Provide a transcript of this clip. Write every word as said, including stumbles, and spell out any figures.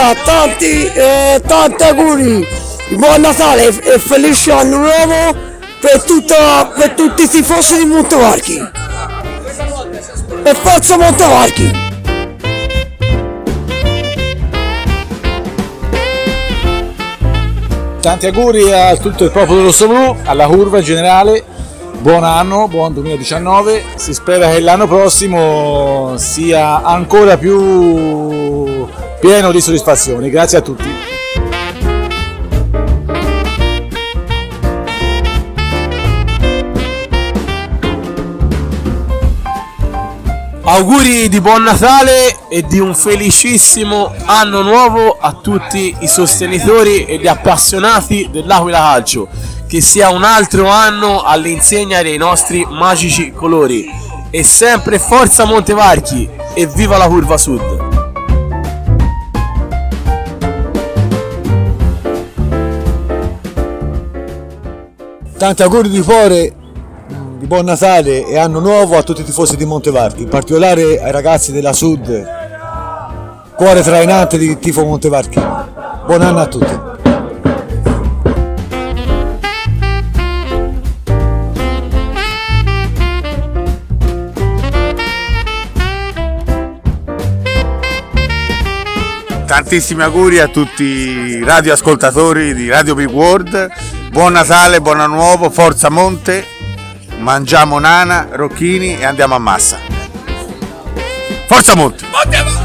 Allora, tanti, eh, tanti auguri, buon Natale e felice anno nuovo per, tutta, per tutti i tifosi di Montevarchi. E forza Montevarchi! Tanti auguri a tutto il popolo rosso-blu, alla curva in generale, buon anno, buon duemiladiciannove, si spera che l'anno prossimo sia ancora più pieno di soddisfazioni, grazie a tutti. Auguri di buon Natale e di un felicissimo anno nuovo a tutti i sostenitori e gli appassionati dell'Aquila Calcio. Che sia un altro anno all'insegna dei nostri magici colori. E sempre forza Montevarchi e viva la Curva Sud! Tanti auguri di cuore, di buon Natale e anno nuovo a tutti i tifosi di Montevarchi, in particolare ai ragazzi della Sud, cuore trainante di tifo Montevarchi. Buon anno a tutti. Tantissimi auguri a tutti i radioascoltatori di Radio Big World, buon Natale, buon anno nuovo, forza Monte, mangiamo nana, rocchini e andiamo a massa. Forza Monte!